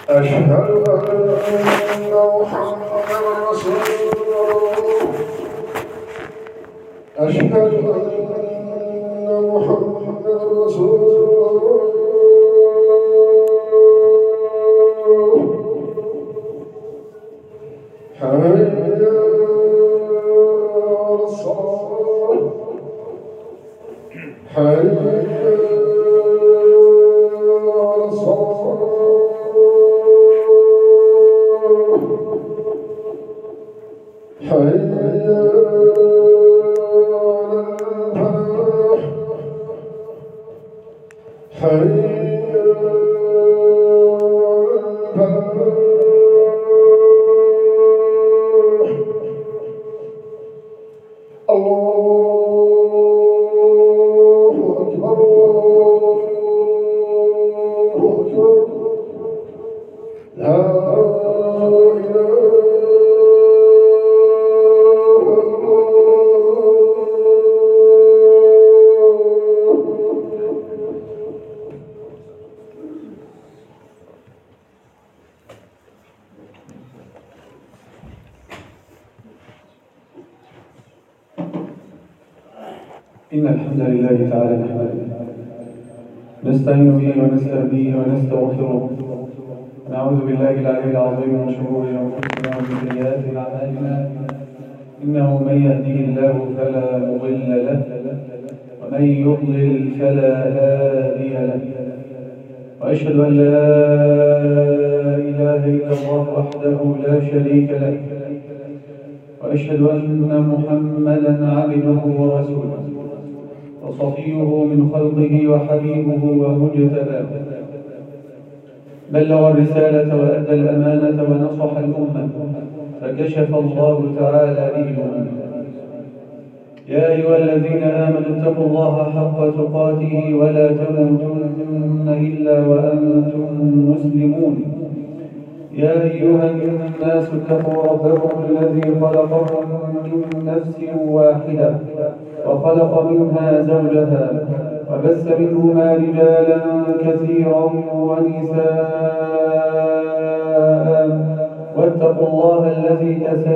أشهد أن محمدا رسول الله. أشهد أن محمدا رسول الله. حي على الصلاة. حي على الصلاة. حي على الفلاح. حي على الفلاح. الله أكبر. الله أكبر. لا إله إن الحمد لله تعالى نحمده نستعين به ونستهديه ونستغفره ونعوذ بالله العلي العظيم من شرور أنفسنا ومن سيئات أعمالنا إنه من يهديه الله فلا مضل له ومن يضلل فلا هادي له وأشهد أن لا إله إلا الله وحده لا شريك له وأشهد أن محمدا عبده ورسوله وصفيه من خلقه وحبيبه ومجتباه بلغ الرسالة وأدى الأمانة ونصح الأمة فكشف الله تعالى به الأمة. يا أيها الذين آمنوا اتقوا الله حق تقاته ولا تموتن إلا وأنتم مسلمون. يا أيها الناس اتقوا ربكم الذي خلقكم من نفس واحدة وخلق منها زوجها وبث منهما رجالا كثيرا ونساء واتقوا الله الذي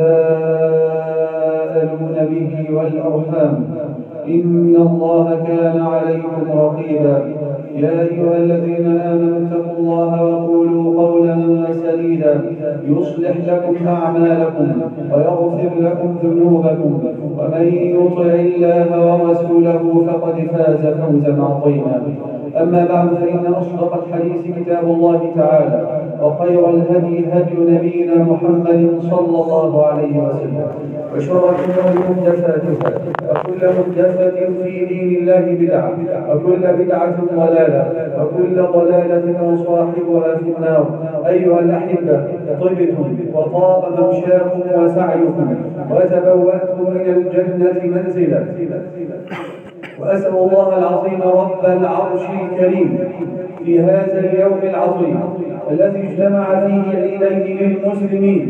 تساءلون به والأرحام إن الله كان عليكم رقيبا. يا أيها الذين آمنوا اتقوا الله وقولوا قولا سديدا يصلح لكم أعمالكم ويغفر لكم ذنوبكم ومن يطع الله ورسوله فقد فاز فوزا عظيما. أما بعد فإن أصدق الحديث كتاب الله تعالى وخير الهدي هدي نبينا محمد صلى الله عليه وسلم وشر الأمور محدثاتها وكل محدثة في دين الله بدعة وكل بدعة ضلالة وكل ضلالة وصاحبها في النار. أيها الأحبة طبتم وطاب ممشاكم وسعيكم وتبوأتم من الجنة منزلا وأسأل الله العظيم رب العرش الكريم في هذا اليوم العظيم الذي اجتمع فيه عيدين للمسلمين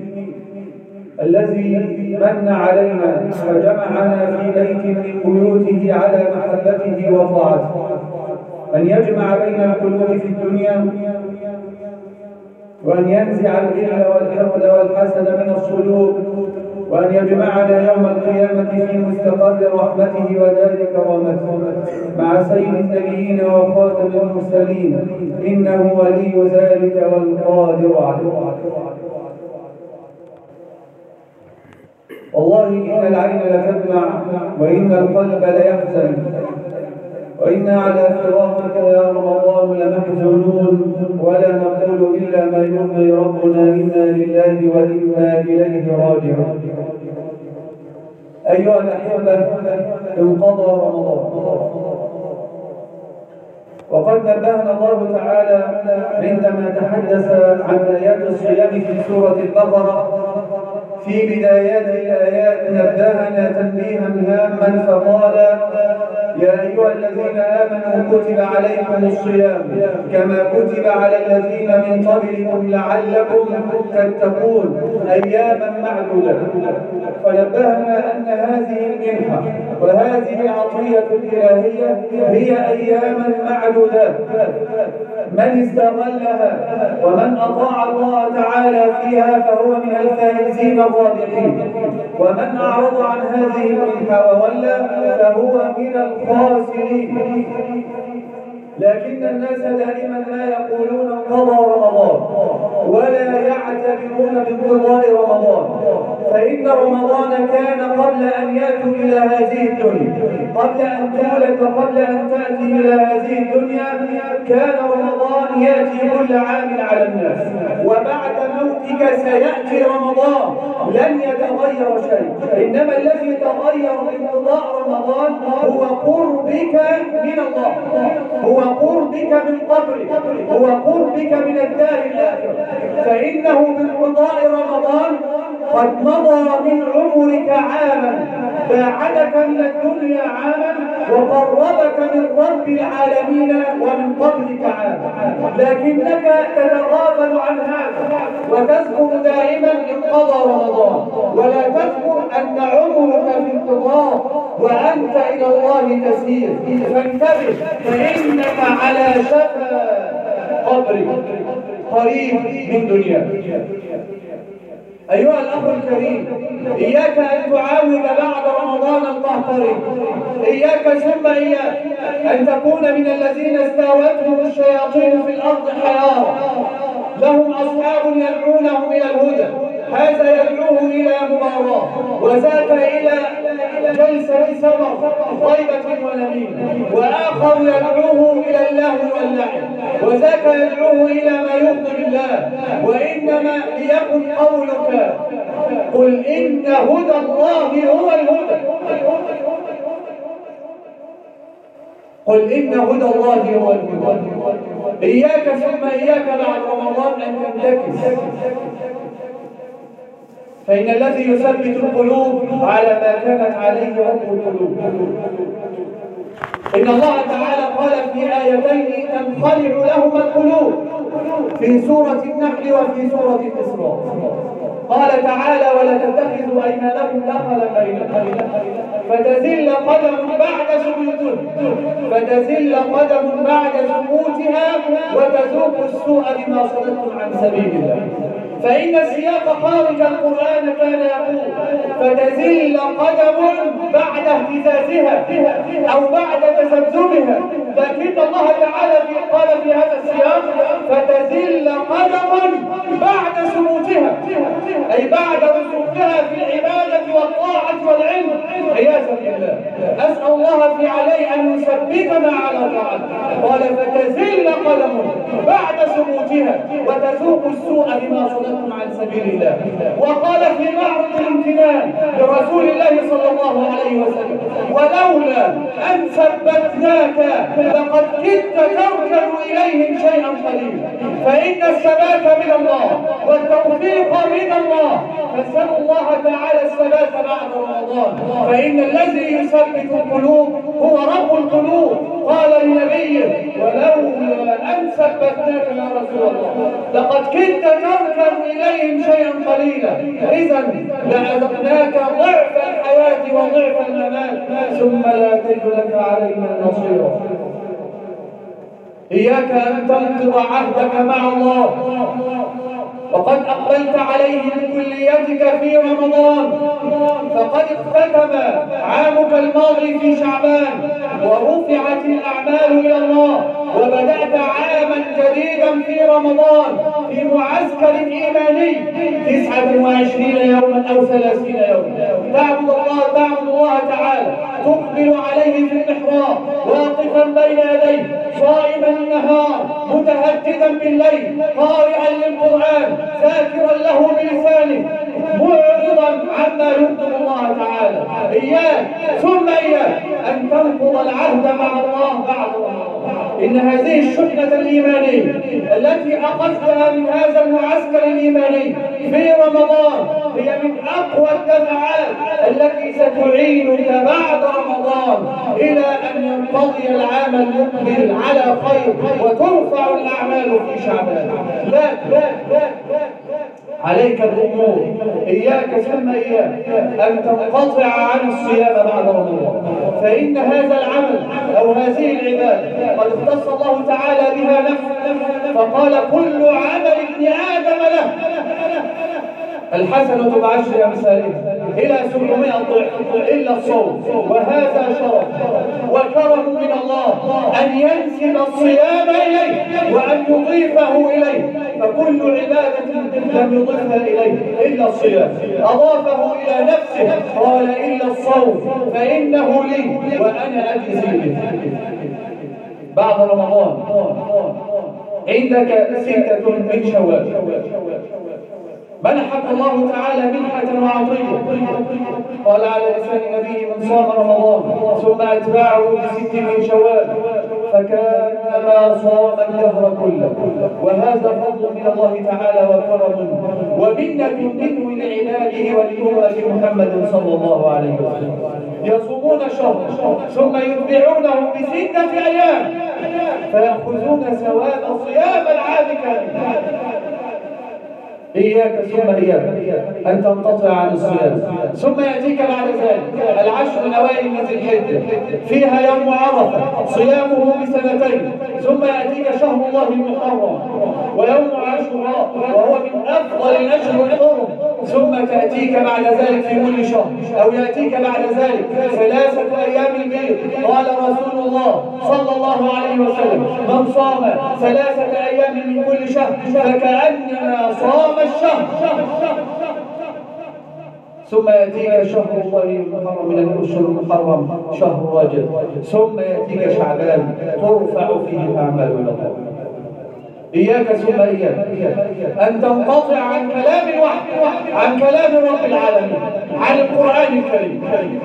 الذي من علينا وجمعنا في بيت من بيوته على محبته وطاعته أن يجمع بين القلوب في الدنيا وأن ينزع الغل والحقد والحسد من الصدور وأن يجمعنا يوم القيامة في مستقر رحمته ودار كرامته مع سيد النبيين وخاتم المرسلين إنه ولي ذلك والقادر عليه. والله إن العين لتدمع وإن القلب ليحزن وإنا على فراقك يا رمضان لمحزونون ولا نقول إلا ما يرضي ربنا إنا لله وإنا إليه راجعون. أيها الأحبة انقضى رمضان وقد نبهنا الله تعالى عندما تحدث عن آيات الصيام في سورة البقرة في بدايات الآيات نبهنا تنبيها هاما فقال: يا أيها الذين آمنوا كتب عليكم الصيام كما كتب على الذين من قبلكم لعلكم تتقون أياما معدودة. فنبهنا أن هذه المنحة وهذه العطية الإلهية هي أياما معدودة، من استغلها ومن أطاع الله تعالى فيها فهو من الفائزين الرابحين، ومن أعرض عن هذه المنحة وولى فهو من الخاسرين. لكن الناس دائما ما يقولون انقضى رمضان ولا يعتبرون بانقضاء رمضان، فإن رمضان كان قبل أن يأتوا إلى هذه الدنيا، قبل أن تولد وقبل أن تأتي إلى هذه الدنيا كان رمضان يأتي كل عام على الناس، وبعد موتك سيأتي رمضان لن يتغير شيء، إنما الذي تغير بانقضاء رمضان هو قربك من الله، هو قربك من قبرك، هو قربك من الدار الآخرة. فإنه بانقضاء رمضان قد مضى من عمرك عاما، باعدك من الدنيا عاما وقربك من رب العالمين ومن قبرك عاما، لكنك تتغافل عن هذا وتذكر دائما انقضى رمضان، ولا تذكر أن عمرك في انقضاء وأنت إلى الله تسير. فانتبه، فإنك على شفا قبرك قريب من دنياك. أيها الأخ الكريم، إياك أن تعاود بعد رمضان القهقري، إياك ثم إياك أن تكون من الذين استاوتهم الشياطين في الأرض حيارى، لهم أصحاب يدعونهم إلى الهدى، هذا يدعوه إلى مباراة وذاك إلى جلسة سمر غيبة ونميمة، وآخر يدعوه إلى اللهو واللعب، وذاك يدعوه إلى ما يغضب الله. وإنما ليكن قولك: قل إن هدى الله هو الهدى، قل إن هدى الله هو الهدى. إياك ثم إياك بعد رمضان أن تنتكس، فإن الذي يثبت القلوب على ما كانت عليه رب القلوب. إن الله تعالى قال في آيتين تنخلع لهما القلوب، في سورة النحل وفي سورة الإسراء. قال تعالى: ولا تتخذوا أيمانكم دخلا بينكم فتزل قدم بعد ثبوتها، فتزل قدم بعد ثبوتها وتذوق السوء بما صددتم عن سبيل الله. فإن السياق خارج القرآن كان يقول: فتزل قدم بعد اهتزازها أو بعد تذبذبها، لكن الله تعالى قال في هذا السياق: فتزل قدم بعد ثبوتها، أي بعد وثوقها في العبادة والطاعة والعلم عياذا بالله. أسأل الله في عليه أن يثبتنا على طاعته. قال: فتزل قدم بعد ثبوتها وتذوق السوء بما صددتم عن سبيل الله. وقال في معرض الامتنان لرسول الله صلى الله عليه وسلم: ولولا أن ثبتناك لقد كدت تركن إليهم شيئا قليلا. فإن الثبات من الله والتوفيق من الله، فاسألوا الله تعالى الثبات بعد رمضان، فإن الذي يثبت القلوب هو رب القلوب. قال لنبيه: ولولا أن ثبتناك يا رسول الله لقد كدت تركن إليهم شيئا قليلا، إذا لأذقناك ضعف الحياة وضعف الممات ثم لا تجد لك علينا نصيرا. إياك أن تنقض عهدك مع الله وقد أقبلت عليه بكليتك في رمضان، فقد اختتم عامك الماضي في شعبان ورفعت الأعمال إلى الله، وبدأت عاما جديدا في رمضان في معسكر إيماني 29 يوما أو 30 يوما تعبد الله تعالى، تقبل عليه في المحراب واقفا بين يديه صائما النهار متهجدا بالليل قارئا للقرآن ذاكرا له بلسانه معرضا عما يغضب الله تعالى. إياك ثم إياك أن تنقض العهد مع الله بعد رمضان. إن هذه الشحنة الإيمانية التي أخذتها من هذا المعسكر الإيماني في رمضان هي من أقوى الدفعات التي ستعينك بعد رمضان إلى أن ينقضي العام المقبل على خير وترفع الأعمال في شعبان. لا عليك بالأمور، إياك ثم إياك أن تنقطع عن الصيام بعد رمضان، فإن هذا العمل أو هذه العبادة قد اختص الله تعالى بها نفسه، فقال كل عمل ابن آدم له الحسنة بعشر أمثالها إلى 700 ضعف إلا الصوم، وهذا شرف وكرم من الله أن ينسب الصيام إليه وأن يضيفه إليه، فكل عبادة لم يضيفها إليه إلا الصيام أضافه إلى نفسه، قال إلا الصوم فإنه لي وأنا أجزي به. بعد رمضان عندك 6 من شوال منحك الله تعالى منحة وعطية، قال على لسان نبيه من صام رمضان ثم أتبعه ب6 من شوال فكأنما صام الدهر كله، وهذا فضل من الله تعالى وكرم ومنة منه لعباده ولأمة محمد صلى الله عليه وسلم. يصومون شهر ثم يتبعونه ب6 أيام فيأخذون ثواب صيام العام كامل. إياك ثم إياك أن تنقطع عن الصيام، ثم يأتيك بعد ذلك العشر الأوائل من ذي الحجة فيها يوم عرفة صيامه ب2 ثم يأتيك شهر الله المحرم ويوم عاشوراء وهو من أفضل الأشهر الحرم، ثم تأتيك بعد ذلك في كل شهر أو يأتيك بعد ذلك 3 أيام البيض. قال رسول الله صلى الله عليه وسلم من صام 3 أيام من كل شهر فكأنما صام الشهر. ثم يأتيك شهر الله المحرم من الأشهر المحرم شهر رجب، ثم يأتيك شعبان ترفع فيه الأعمال إلى الله. إياك ثم إياك أن تنقطع عن كلام الوحي، عن كلام رب العالمين، عن القرآن الكريم،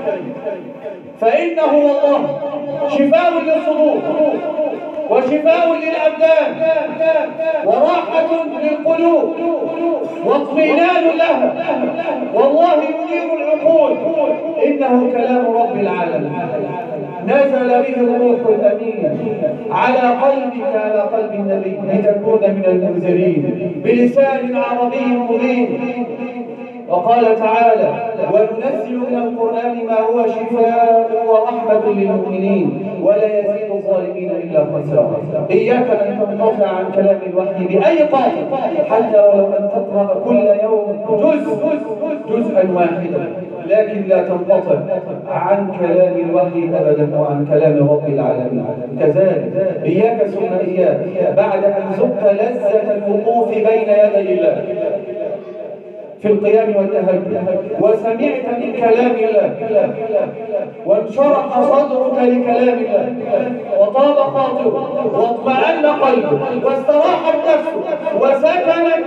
فإنه والله شفاء للصدور وشفاء للأبدان وراحة للقلوب واطمئنان لها، والله ينير العقول، إنه كلام رب العالمين نزل به الروح الأمين على قلب النبي لتكون من المنذرين بلسان عربي مبين. وقال تعالى وننزل من القرآن ما هو شفاء ورحمة للمؤمنين ولا يزيد الظالمين إلا خسارا. إياك أن تنقطع عن كلام الوحي بأي قاطع، حتى ولو أن تقرأ كل يوم جزءا واحدا، لكن لا تنقطع عن كلام الوحي أبدا وعن كلام رب العالمين. كذلك إياك ثم إياك بعد أن ذقت لذة الوقوف بين يدي الله في القيام والتهجد وسمعت من كلام الله وانشرح صدرك لكلام الله وطاب خاطرك واطمأن قلبك واستراحت نفسك وسكنت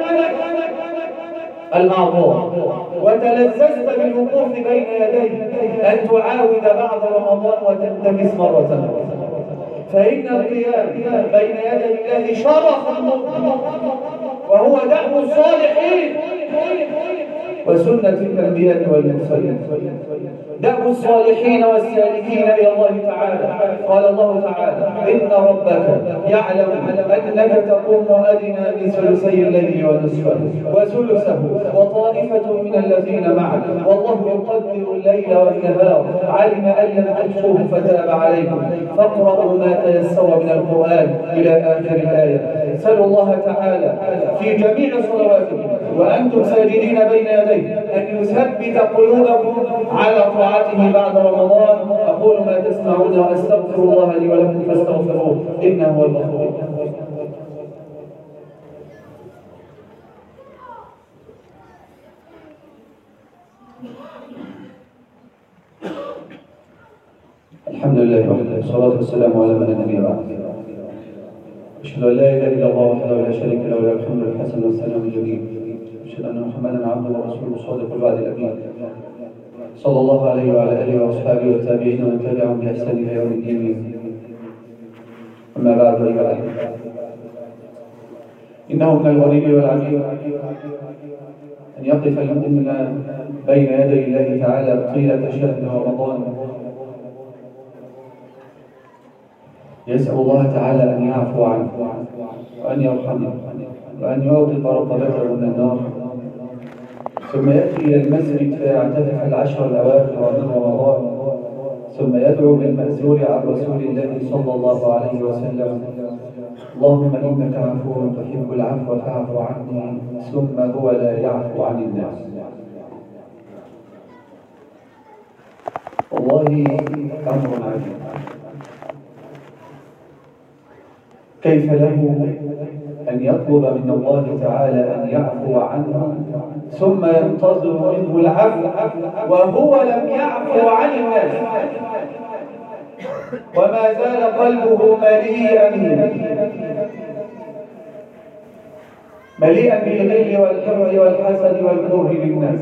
الأعضاء وتلذذت بالوقوف بين يديه أن تعاود بعد رمضان وتنتكس مرة، فإن القيام بين يدي الله شرف وهو دأب الصالحين وسنة الأنبياء والمرسلين، دأب الصالحين والسالكين إلى الله تعالى. قال الله تعالى إن ربك يعلم أنك تقوم أدنى بثلثي الليل ونصفه وثلثه وطائفة من الذين معك والله يقدر الليل والنهار علم أن لم تحصوه فتاب عليكم فاقرأوا ما تيسر من القرآن إلى آخر الآية. اسألوا الله تعالى في جميع صلواتكم وأنتم ساجدين بين يديه أن يثبت قلوبكم على طاعته بعد رمضان. أقول ما تسمعون وأستغفر الله لي ولكم فاستغفروه إنه هو الغفور. الحمد لله وحده والصلاة والسلام على من لا نبي بعده. أشهد أن لا إله إلا الله وحده لا شريك له له الحمد الحسن والثناء الجميل. أشهد أن محمدا عبده ورسوله صادق الوعد الأمين صلى الله عليه وعلى آله وأصحابه والتابعين ومن تبعهم بإحسان إلى يوم الدين. أما بعد أيها الأحبة، إنه من الغريب والعجيب أن يقف المؤمن بين يدي الله تعالى طيلة شهر رمضان يسأل الله تعالى أن يعفو عنه وأن يرحمه وأن يعتق رقبته من النار، ثم يأتي إلى المسجد فيعتكف العشر الأواخر من رمضان، ثم يدعو بالمأثور عن رسول الله صلى الله عليه وسلم: اللهم إنك عفو تحب العفو فاعف عني، ثم هو لا يعفو عن الناس. والله أمر عجيب، كيف له أن يطلب من الله تعالى أن يعفو عنه ثم ينتظر منه العفو وهو لم يعفو عن الناس، وما زال قلبه مليئا بالغل والحقد والحسد والكره للناس.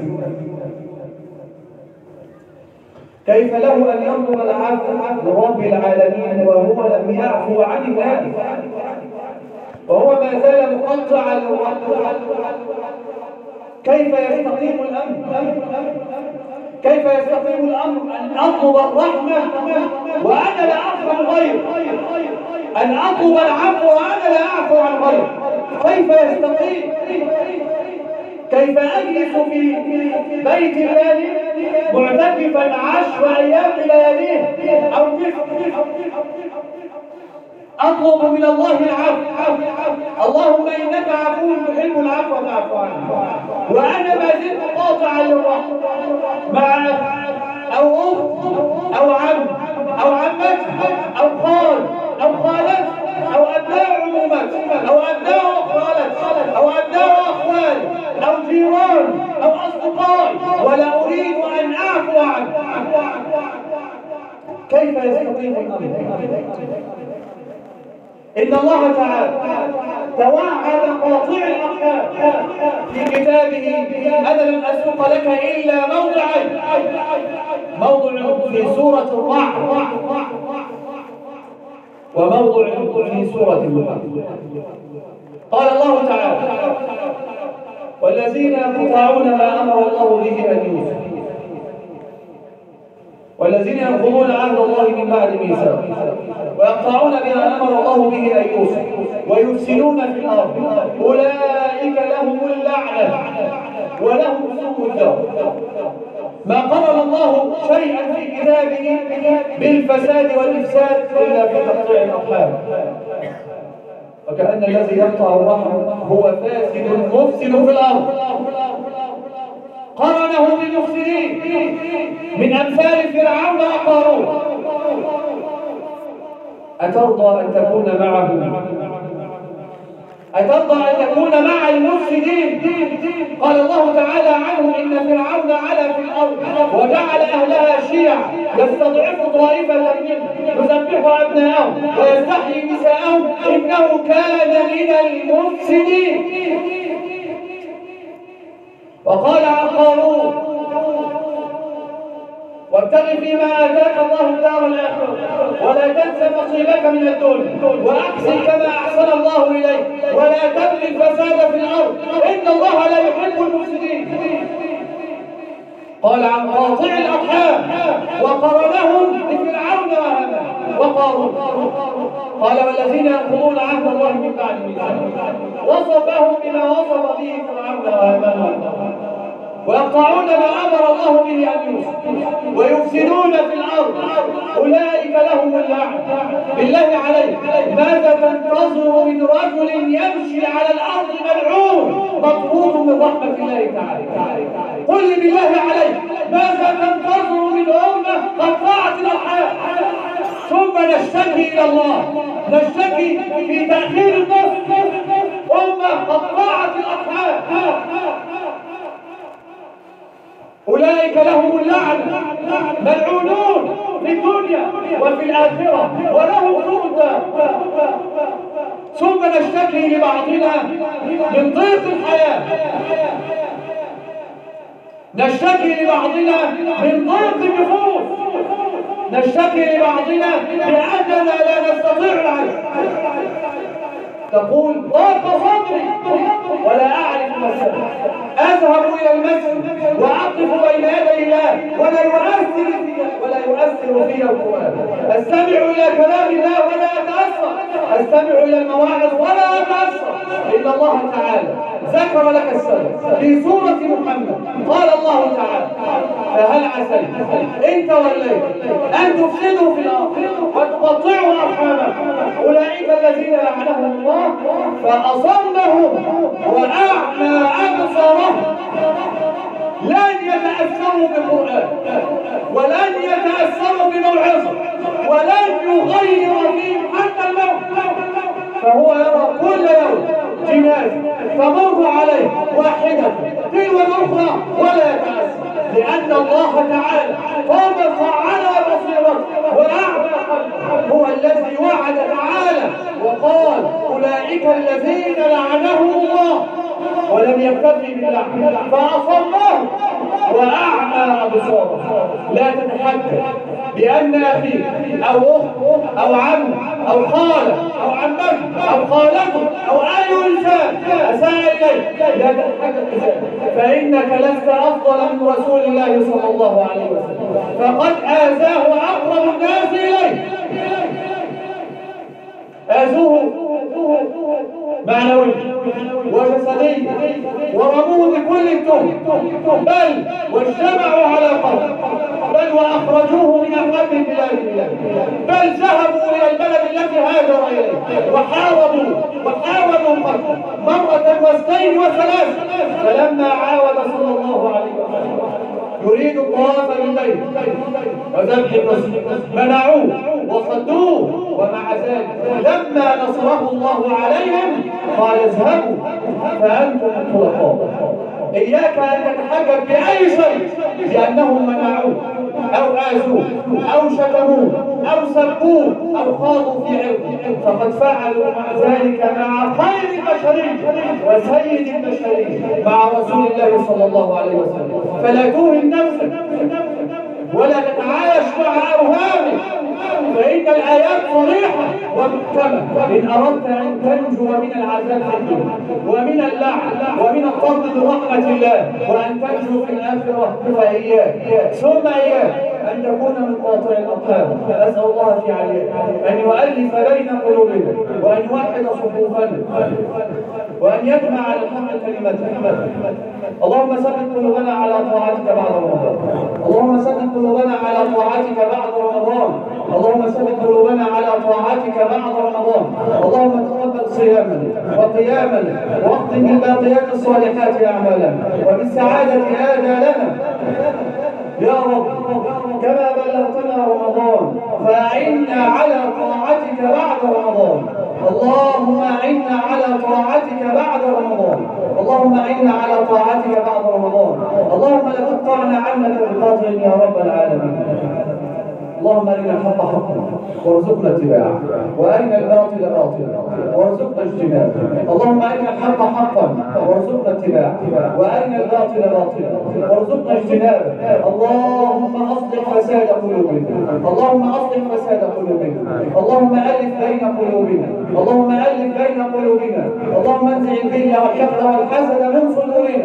كيف له أن يطلب العفو لرب العالمين وهو لم يعفو عن الناس، وهو ما زال مقطعا للرحمة؟ كيف يستقيم الأمر؟ كيف يستقيم الأمر أن أطلب الرحمة وأنا لا أعفو عن غير، أن أطلب العفو وأنا لا أعفو عن غير؟ كيف يستقيم؟ كيف أجلس في بيت الله معتكفا 10 أيام لياليه أو 9 أطلب من الله العفو؟ اللهم إنك عفو تحب العفو فاعف عني، وأنا ما زلت قاطعا للرحمة مع أو أخت أو عم أو عمت أو خال أو خالت أو أبناء عمومات أو أبناء أخوالت أو أبناء أخوال أو جيران أو أصدقاء، ولا أريد أن أعفو عنه. كيف يستقيم الأمر؟ إن الله تعالى توعد قاطع الأرحام في كتابه: أنا لم أسوق لك إلا موضعين، موضع في سورة الرعد وموضع في سورة النحل. قال الله تعالى: والذين يقطعون ما أمر الله به أن يوصل، والذين ينقضون عهد الله من بعد ميثاقه ويقطعون ما امر الله به ان يوصل ويفسدون في الارض اولئك لهم اللعنه ولهم سوء الدار. ما قرن الله شيئا في كتابه بالفساد والافساد الا في تقطيع الارحام، وكأن الذي يقطع الرحم هو فاسد مفسد في الارض. قرنه بالمفسدين من أمثال فرعون وقارون. أترضى أن تكون معهم؟ أترضى أن تكون مع المفسدين؟ قال الله تعالى عنه: إن فرعون علا في الأرض وجعل أهلها شيعا يستضعف طائفة منهم يذبح أبناءهم ويستحيي نساءهم إنه كان من المفسدين. وقال عن قارون: وابتغ فيما آتاك الله الدار الآخرة ولا تنس نصيبك من الدنيا وأحسن كما أحسن الله إليك ولا تبغ الفساد في الأرض إن الله لا يحب المفسدين. قال عن قاطع الأرحام وقرنهم بفرعون وهامان وقارون. قال: والذين ينقضون عهد الله من بعد ميثاقه، وصفهم بما وصف به فرعون وهامان ويقطعون ما امر الله به ان يوصل ويفسدون في الارض اولئك لهم اللعنه. بالله عليك، ماذا تنتظر من رجل يمشي على الارض ملعون مطرود من رحمه الله تعالى؟ قل لي بالله عليك، ماذا تنتظر من امه قطعت الارحام؟ ثم نشتكي الى الله، نشتكي في تاخير النصر، امه قطعت الارحام. أولئك لهم اللعنة ملعونون في الدنيا وفي الآخرة ولهم سوء الدار. ثم نشتكي لبعضنا من ضيق الحياة، نشتكي لبعضنا من ضيق النفوس، نشتكي لبعضنا بأننا لا نستطيع العيش. تقول ضاق صدري ولا أعرف المسألة، أذهب إلى المسجد وأقف بين يدي الله ولا يؤثر في القرآن، أستمع إلى كلام الله ولا أتأثر، أستمع إلى المواعظ ولا أتأثر. إن الله تعالى ذكر لك السلف في سورة محمد، قال الله تعالى: فهل عسيت إن توليت أن تفسدوا في الأرض وتقطعوا أرحامكم أولئك الذين لعنهم الله فأصمهم وأعمى أبصارهم. لن يتأثروا بالقرآن ولن يتأثروا بموعظة ولن يغير فيهم حتى الموت، فهو يرى كل يوم جنازة تمر عليه واحدة تلو الأخرى ولا يتأثر، لأن الله تعالى طبق على بصيرته وأعمى قلبه. هو الذي وعد تعالى وقال: أولئك الذين لعنهم الله، ولم يكتفي باللعن فأصمهم وأعمى أبصارهم. لا تتحدث بأن أخيك أو أخت أو عم أو خالة أو عمك أو خالته أو أي إنسان أساء إليك، لا تتحدث بذلك، فإنك لست أفضل من رسول الله صلى الله عليه وسلم، فقد آذاه أقرب الناس إليه. آذوه معنوي وجسدي ورموه بكل التهم، بل واجتمعوا على قتله، بل وأخرجوه من أحب بلاد الله، بل ذهبوا إلى البلد التي هاجر إليه وحاولوا قتله مرة واثنين وثلاث. فلما عاود صلى الله عليه وسلم يريد الطواف بالبيت وذبح النسك منعوه وصدوه، ومع ذلك لما نصره الله عليهم قال: اذهبوا فأنتم الطلقاء. إياك أن تتحجج بأي شيء لأنهم منعوه أو آذوه أو شتموه أو سبوه أو خاضوا في عرضه، فقد فعلوا مع ذلك مع خير البشرية وسيد البشرية مع رسول الله صلى الله عليه وسلم. فلا توهن نفسك ولا تتعايش مع أوهامك، فإن الآيات صريحة ومحكمة. إن أردت أن تنجو من العذاب في الدنيا ومن اللعن ومن الطرد برحمة الله وأن تنجو في الآخرة فإياك ثم إياك أن تكون من قاطع الأرحام. أسأل الله في عليك أن يؤلف بين قلوبنا وأن يوحد صفوفنا وأن يجمع على الحق كلمتنا. اللهم ثبت قلوبنا على طاعتك بعد رمضان، اللهم ثبت قلوبنا على طاعتك بعد رمضان، اللهم ثبت قلوبنا على طاعتك بعد رمضان. اللهم تقبل صيامنا وقيامنا واختم بالباقيات الصالحات أعمالنا وبالسعادة آجالنا يا رب. كما بلغتنا رمضان فأعنا على طاعتك بعد رمضان. اللهم أعنا على طاعتك بعد رمضان، اللهم أعنا على طاعتك بعد رمضان. اللهم لا تقطعنا عنك بقاطع يا رب العالمين. اللهم أرنا الحق حقا وارزقنا اتباعه وأرنا الباطل باطلا وارزقنا اجتنابه. اللهم أرنا الحق حقا وارزقنا اتباعه وأرنا الباطل باطلا وارزقنا اجتنابه. اللهم أصلح فساد قلوبنا، اللهم أصلح فساد قلوبنا، اللهم ألف بين قلوبنا، اللهم ألف بين قلوبنا، اللهم انزع الغل والحقد والحسد من صدورنا.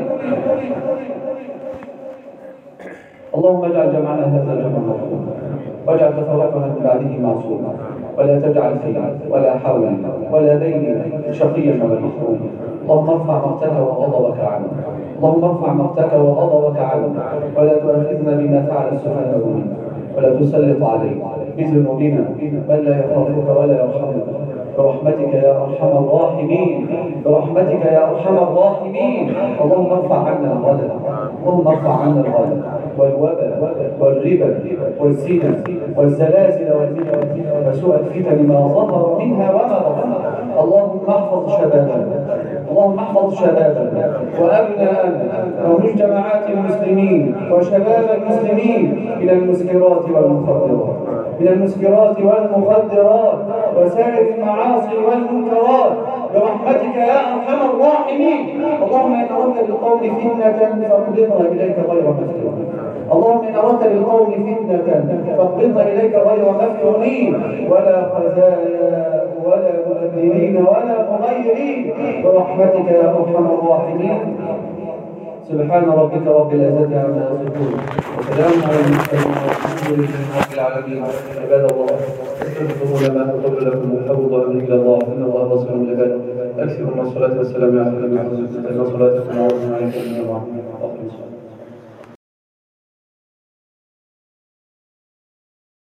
اللهم اجعل جمعنا هذا جمعا مرحوما واجعل تفرقنا من بعده معصوما، ولا تجعل فينا ولا حولنا ولا بيننا شقيا ولا محروما. اللهم ارفع مقتك وغضبك عنا، اللهم ارفع مقتك وغضبك عنا، ولا تؤاخذنا بما فعل السفهاء منا، ولا تسلط علينا بذنوبنا من لا يخافك ولا يرحمنا، برحمتك يا ارحم الراحمين، برحمتك يا ارحم الراحمين. اللهم ارفع عنا الغلا، اللهم ارفع عنا الغلا والوبا والربا والزنا والزلازل وسوء الفتن ما ظهر منها وما بطن. اللهم احفظ شبابنا، اللهم احفظ شبابنا وابناءنا ومجتمعات المسلمين وشباب المسلمين من المسكرات والمخدرات، من المسكرات والمخدرات وسائر المعاصي والمنكرات برحمتك برحمتك يا أرحم الراحمين. اللهم إن أردت بالقوم فتنة فاقبضنا إليك غير مفتون. اللهم إن أردت بالقوم فتنة فاقبضنا إليك غير مفتونين ولا خزايا ولا مبدلين ولا مغيرين برحمتك يا أرحم الراحمين. سبحان ربك رب العزة عما يصفون وسلام على المرسلين والحمد لله رب العالمين. عباد الله استغفروا لنا وقبل لكم وحفظوا امرك الى الله ان الله بصير بالعباد. اكثروا من الصلاه والسلام على محمد. ان صلاتكم وسلامكم عليكم من الله.